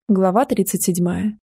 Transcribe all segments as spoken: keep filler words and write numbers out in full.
Глава тридцать седьмая.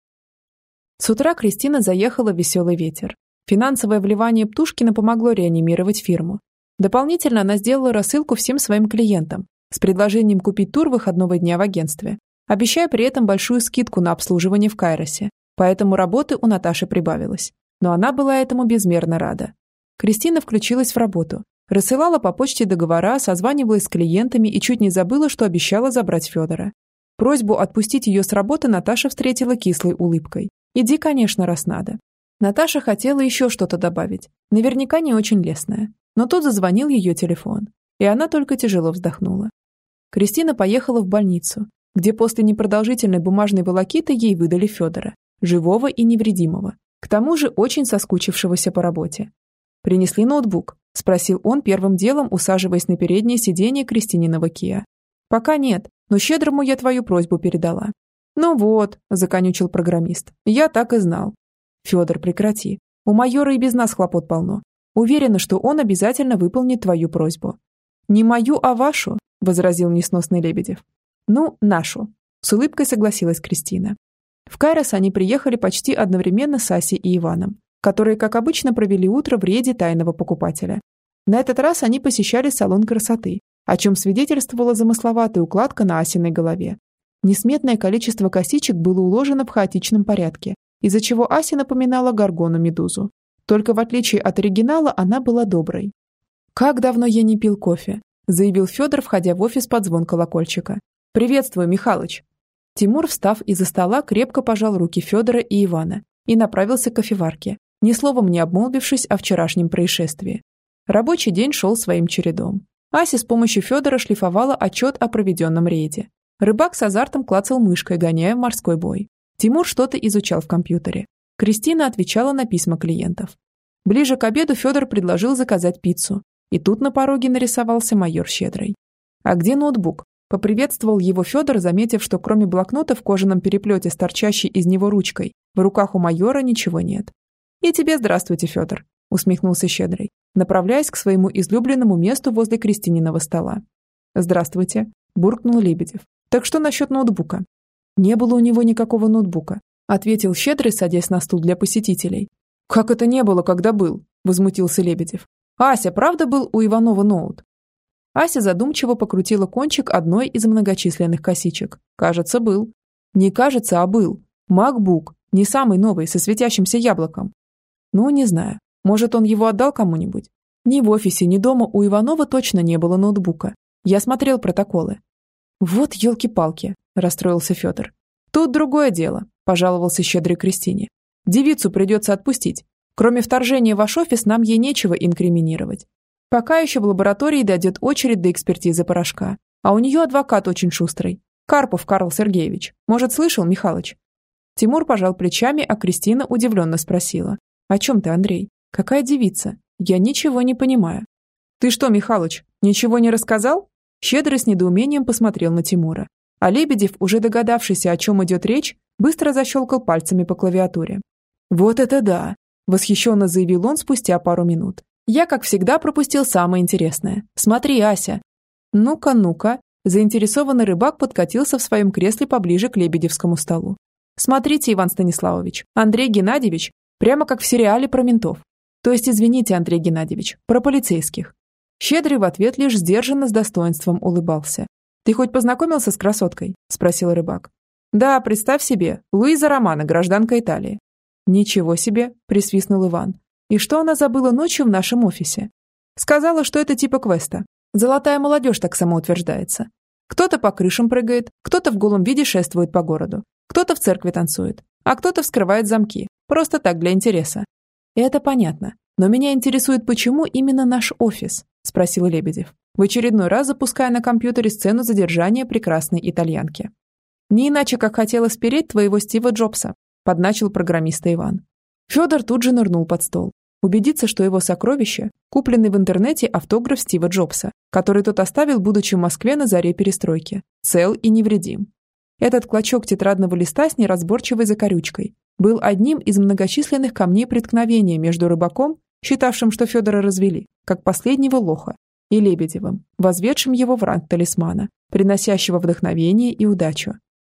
С утра Кристина заехала в «Веселый ветер». Финансовое вливание Птушкина помогло реанимировать фирму. Дополнительно она сделала рассылку всем своим клиентам с предложением купить тур выходного дня в агентстве, обещая при этом большую скидку на обслуживание в Кайросе, поэтому работы у Наташи прибавилось. Но она была этому безмерно рада. Кристина включилась в работу, рассылала по почте договора, созванивалась с клиентами и чуть не забыла, что обещала забрать Федора. Просьбу отпустить ее с работы Наташа встретила кислой улыбкой. «Иди, конечно, раз надо». Наташа хотела еще что-то добавить, наверняка не очень лестное. Но тут зазвонил ее телефон, и она только тяжело вздохнула. Кристина поехала в больницу, где после непродолжительной бумажной волокиты ей выдали Федора, живого и невредимого, к тому же очень соскучившегося по работе. «Принесли ноутбук?» – спросил он первым делом, усаживаясь на переднее сиденье Кристининого Киа. «Пока нет, но Щедрому я твою просьбу передала». «Ну вот», – законючил программист, – «я так и знал». «Федор, прекрати. У майора и без нас хлопот полно. Уверена, что он обязательно выполнит твою просьбу». «Не мою, а вашу», – возразил несносный Лебедев. «Ну, нашу», – с улыбкой согласилась Кристина. В Кайрос они приехали почти одновременно с Асей и Иваном, которые, как обычно, провели утро в рейде тайного покупателя. На этот раз они посещали салон красоты, о чем свидетельствовала замысловатая укладка на Асиной голове. Несметное количество косичек было уложено в хаотичном порядке, из-за чего Ася напоминала Горгону-медузу. Только в отличие от оригинала она была доброй. «Как давно я не пил кофе», – заявил Федор, входя в офис под звон колокольчика. «Приветствую, Михалыч». Тимур, встав из-за стола, крепко пожал руки Федора и Ивана и направился к кофеварке, ни словом не обмолвившись о вчерашнем происшествии. Рабочий день шел своим чередом. Ася с помощью Федора шлифовала отчет о проведенном рейде. Рыбак с азартом клацал мышкой, гоняя в морской бой. Тимур что-то изучал в компьютере. Кристина отвечала на письма клиентов. Ближе к обеду Федор предложил заказать пиццу. И тут на пороге нарисовался майор Щедрый. «А где ноутбук?» – поприветствовал его Федор, заметив, что кроме блокнота в кожаном переплете с торчащей из него ручкой, в руках у майора ничего нет. «И тебе здравствуйте, Федор», – усмехнулся Щедрый, направляясь к своему излюбленному месту возле Кристининого стола. «Здравствуйте», – буркнул Лебедев. «Так что насчет ноутбука?» «Не было у него никакого ноутбука», – ответил Щедрый, садясь на стул для посетителей. «Как это не было, когда был?» – возмутился Лебедев. «Ася, правда был у Иванова ноут?» Ася задумчиво покрутила кончик одной из многочисленных косичек. «Кажется, был». «Не кажется, а был. MacBook, не самый новый, со светящимся яблоком». «Ну, не знаю. Может, он его отдал кому-нибудь?» «Ни в офисе, ни дома у Иванова точно не было ноутбука. Я смотрел протоколы». «Вот елки-палки», – расстроился Федор. «Тут другое дело», – пожаловался Щедрый Кристине. «Девицу придется отпустить. Кроме вторжения в ваш офис, нам ей нечего инкриминировать. Пока еще в лаборатории дойдет очередь до экспертизы порошка. А у нее адвокат очень шустрый. Карпов Карл Сергеевич. Может, слышал, Михалыч?» Тимур пожал плечами, а Кристина удивленно спросила. «О чем ты, Андрей? Какая девица? Я ничего не понимаю». «Ты что, Михалыч, ничего не рассказал?» Щедрый с недоумением посмотрел на Тимура. А Лебедев, уже догадавшийся, о чем идет речь, быстро защелкал пальцами по клавиатуре. «Вот это да!» – восхищенно заявил он спустя пару минут. «Я, как всегда, пропустил самое интересное. Смотри, Ася!» «Ну-ка, ну-ка!» – заинтересованный рыбак подкатился в своем кресле поближе к Лебедевскому столу. «Смотрите, Иван Станиславович, Андрей Геннадьевич, прямо как в сериале про ментов. То есть, извините, Андрей Геннадьевич, про полицейских». Щедрый в ответ лишь сдержанно с достоинством улыбался. «Ты хоть познакомился с красоткой?» – спросил рыбак. «Да, представь себе, Луиза Романо, гражданка Италии». «Ничего себе!» – присвистнул Иван. «И что она забыла ночью в нашем офисе?» «Сказала, что это типа квеста. Золотая молодежь так самоутверждается. Кто-то по крышам прыгает, кто-то в голом виде шествует по городу, кто-то в церкви танцует, а кто-то вскрывает замки. Просто так, для интереса». «Это понятно. Но меня интересует, почему именно наш офис?» – спросил Лебедев, в очередной раз запуская на компьютере сцену задержания прекрасной итальянки. «Не иначе, как хотела спереть твоего Стива Джобса», – подначил программиста Иван. Федор тут же нырнул под стол. Убедиться, что его сокровище – купленный в интернете автограф Стива Джобса, который тот оставил, будучи в Москве на заре перестройки, цел и невредим. Этот клочок тетрадного листа с неразборчивой закорючкой был одним из многочисленных камней преткновения между рыбаком, считавшим, что Федора развели, как последнего лоха, и Лебедевым, возведшим его в ранг талисмана, приносящего вдохновение и удачу.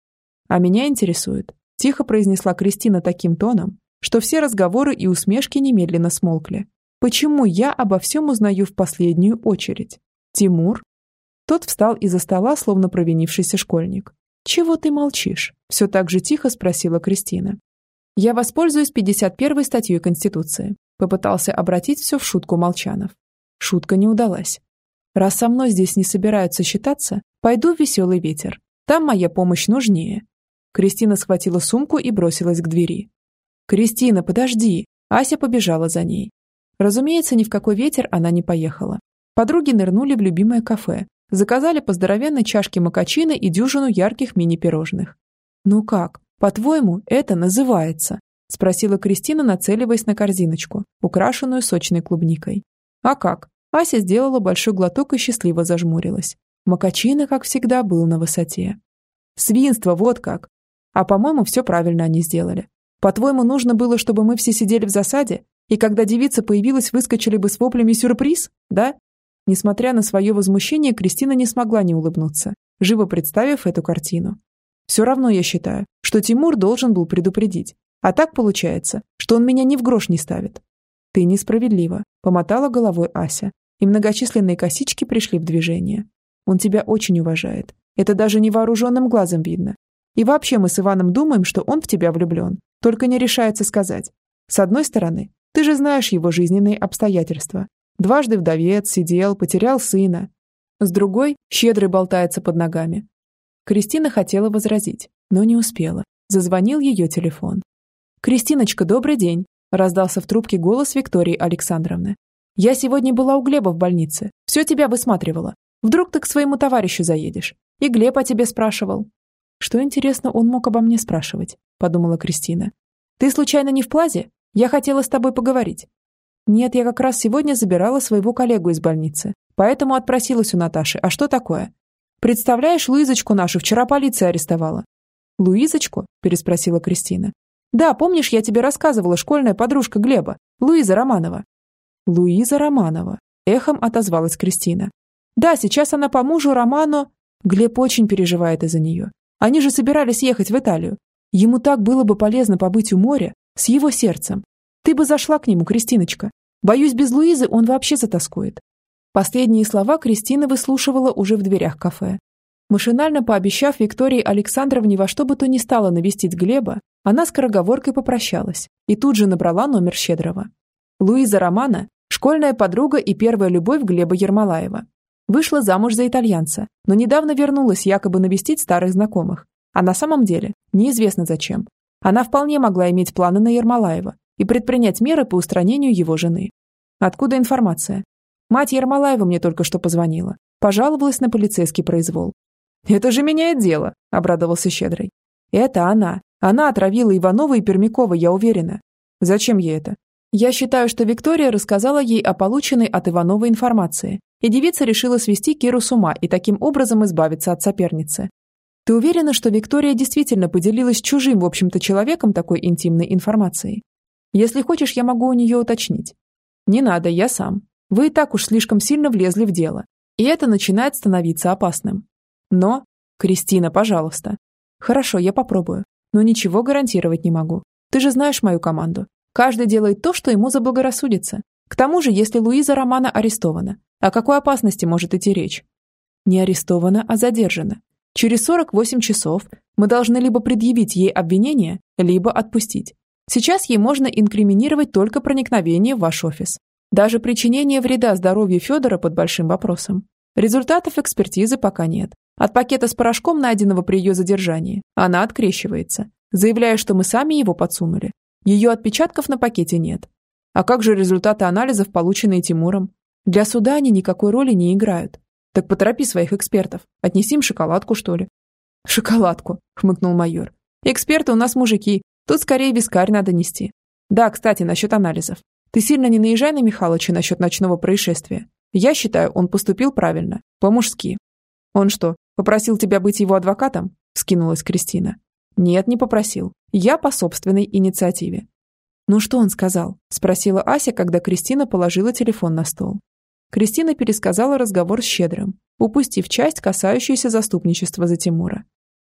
А меня интересует, тихо произнесла Кристина таким тоном, что все разговоры и усмешки немедленно смолкли. Почему я обо всем узнаю в последнюю очередь? Тимур? Тот встал из-за стола, словно провинившийся школьник. «Чего ты молчишь?» – все так же тихо спросила Кристина. «Я воспользуюсь пятьдесят первой статьей Конституции», – попытался обратить все в шутку Молчанов. Шутка не удалась. «Раз со мной здесь не собираются считаться, пойду в «Веселый ветер». Там моя помощь нужнее». Кристина схватила сумку и бросилась к двери. «Кристина, подожди!» Ася побежала за ней. Разумеется, ни в какой ветер она не поехала. Подруги нырнули в любимое кафе, заказали по здоровенной чашке мокачино и дюжину ярких мини-пирожных. «Ну как, по-твоему, это называется?» – спросила Кристина, нацеливаясь на корзиночку, украшенную сочной клубникой. «А как?» Ася сделала большой глоток и счастливо зажмурилась. Мокачино, как всегда, был на высоте. «Свинство, вот как! А, по-моему, все правильно они сделали. По-твоему, нужно было, чтобы мы все сидели в засаде, и когда девица появилась, выскочили бы с воплями «сюрприз», да?» Несмотря на свое возмущение, Кристина не смогла не улыбнуться, живо представив эту картину. «Все равно я считаю, что Тимур должен был предупредить. А так получается, что он меня ни в грош не ставит». «Ты несправедлива», — помотала головой Ася, и многочисленные косички пришли в движение. «Он тебя очень уважает. Это даже невооруженным глазом видно. И вообще мы с Иваном думаем, что он в тебя влюблен, только не решается сказать. С одной стороны, ты же знаешь его жизненные обстоятельства. Дважды вдовец, сидел, потерял сына. С другой, щедрый болтается под ногами». Кристина хотела возразить, но не успела. Зазвонил ее телефон. «Кристиночка, добрый день!» – раздался в трубке голос Виктории Александровны. «Я сегодня была у Глеба в больнице. Все тебя высматривала. Вдруг ты к своему товарищу заедешь. И Глеб о тебе спрашивал». «Что, интересно, он мог обо мне спрашивать?» – подумала Кристина. «Ты случайно не в Плазе? Я хотела с тобой поговорить». «Нет, я как раз сегодня забирала своего коллегу из больницы, поэтому отпросилась у Наташи. А что такое?» «Представляешь, Луизочку нашу вчера полиция арестовала». «Луизочку?» – переспросила Кристина. «Да, помнишь, я тебе рассказывала, школьная подружка Глеба, Луиза Романова». «Луиза Романова», – эхом отозвалась Кристина. «Да, сейчас она по мужу Романо...» Глеб очень переживает из-за нее. Они же собирались ехать в Италию. Ему так было бы полезно побыть у моря с его сердцем. Ты бы зашла к нему, Кристиночка. Боюсь, без Луизы он вообще затоскует». Последние слова Кристина выслушивала уже в дверях кафе. Машинально пообещав Виктории Александровне во что бы то ни стало навестить Глеба, она скороговоркой попрощалась и тут же набрала номер Щедрого. Луиза Романа – школьная подруга и первая любовь Глеба Ермолаева. Вышла замуж за итальянца, но недавно вернулась якобы навестить старых знакомых. А на самом деле неизвестно зачем. Она вполне могла иметь планы на Ермолаева и предпринять меры по устранению его жены. Откуда информация? Мать Ермолаева мне только что позвонила. Пожаловалась на полицейский произвол. «Это же меняет дело», – обрадовался Щедрый. «Это она. Она отравила Иванова и Пермякова, я уверена». «Зачем ей это?» «Я считаю, что Виктория рассказала ей о полученной от Иванова информации, и девица решила свести Киру с ума и таким образом избавиться от соперницы». «Ты уверена, что Виктория действительно поделилась чужим, в общем-то, человеком такой интимной информацией? Если хочешь, я могу у нее уточнить». «Не надо, я сам. Вы и так уж слишком сильно влезли в дело, и это начинает становиться опасным. Но... Кристина, пожалуйста». «Хорошо, я попробую, но ничего гарантировать не могу. Ты же знаешь мою команду. Каждый делает то, что ему заблагорассудится. К тому же, если Луиза Романа арестована, о какой опасности может идти речь?» «Не арестована, а задержана. Через сорок восемь часов мы должны либо предъявить ей обвинение, либо отпустить. Сейчас ей можно инкриминировать только проникновение в ваш офис. Даже причинение вреда здоровью Федора под большим вопросом. Результатов экспертизы пока нет. От пакета с порошком, найденного при ее задержании, она открещивается, заявляя, что мы сами его подсунули. Ее отпечатков на пакете нет. А как же результаты анализов, полученные Тимуром? Для суда они никакой роли не играют. Так поторопи своих экспертов. Отнеси им шоколадку, что ли». «Шоколадку», — хмыкнул майор. «Эксперты у нас мужики. Тут скорее вискарь надо нести. Да, кстати, насчет анализов. Ты сильно не наезжай на Михалыча насчет ночного происшествия. Я считаю, он поступил правильно. По-мужски». «Он что, попросил тебя быть его адвокатом?» — вскинулась Кристина. «Нет, не попросил. Я по собственной инициативе». «Ну что он сказал?» – спросила Ася, когда Кристина положила телефон на стол. Кристина пересказала разговор с Щедрым, упустив часть, касающуюся заступничества за Тимура.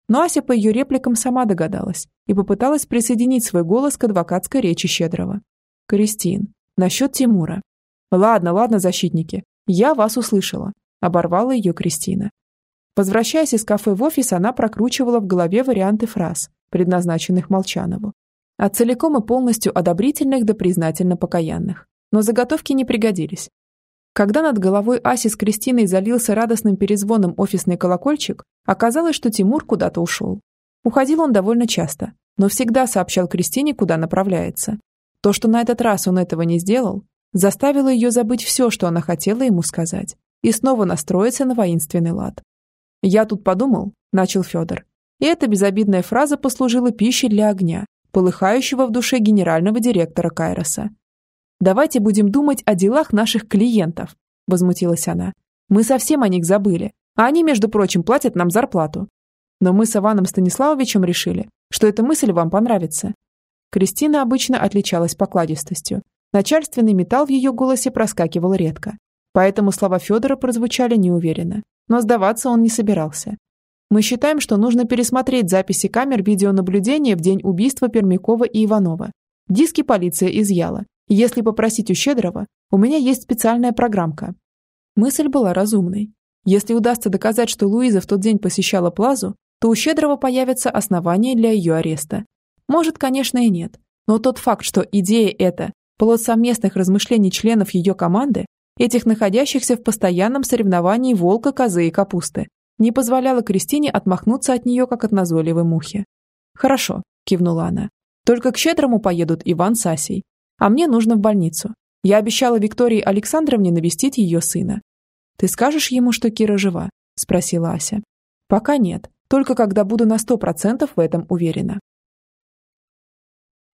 Но Ася по ее репликам сама догадалась и попыталась присоединить свой голос к адвокатской речи Щедрого. «Кристин, насчет Тимура». «Ладно, ладно, защитники, я вас услышала», – оборвала ее Кристина. Возвращаясь из кафе в офис, она прокручивала в голове варианты фраз, предназначенных Молчанову. От целиком и полностью одобрительных до признательно покаянных. Но заготовки не пригодились. Когда над головой Аси с Кристиной залился радостным перезвоном офисный колокольчик, оказалось, что Тимур куда-то ушел. Уходил он довольно часто, но всегда сообщал Кристине, куда направляется. То, что на этот раз он этого не сделал, заставило ее забыть все, что она хотела ему сказать, и снова настроиться на воинственный лад. «Я тут подумал», – начал Федор, и эта безобидная фраза послужила пищей для огня, полыхающего в душе генерального директора Кайроса. «Давайте будем думать о делах наших клиентов», – возмутилась она. «Мы совсем о них забыли, а они, между прочим, платят нам зарплату. Но мы с Иваном Станиславовичем решили, что эта мысль вам понравится». Кристина обычно отличалась покладистостью. Начальственный металл в ее голосе проскакивал редко. Поэтому слова Федора прозвучали неуверенно. Но сдаваться он не собирался. «Мы считаем, что нужно пересмотреть записи камер видеонаблюдения в день убийства Пермякова и Иванова. Диски полиция изъяла. Если попросить у Щедрого, у меня есть специальная программка». Мысль была разумной. Если удастся доказать, что Луиза в тот день посещала Плазу, то у Щедрого появятся основания для ее ареста. Может, конечно, и нет. Но тот факт, что идея эта – плод совместных размышлений членов ее команды, этих находящихся в постоянном соревновании волка, козы и капусты, не позволяла Кристине отмахнуться от нее, как от назойливой мухи. «Хорошо», – кивнула она. «Только к Щедрому поедут Иван с Асей. А мне нужно в больницу. Я обещала Виктории Александровне навестить ее сына». «Ты скажешь ему, что Кира жива?» – спросила Ася. «Пока нет, только когда буду на сто процентов в этом уверена».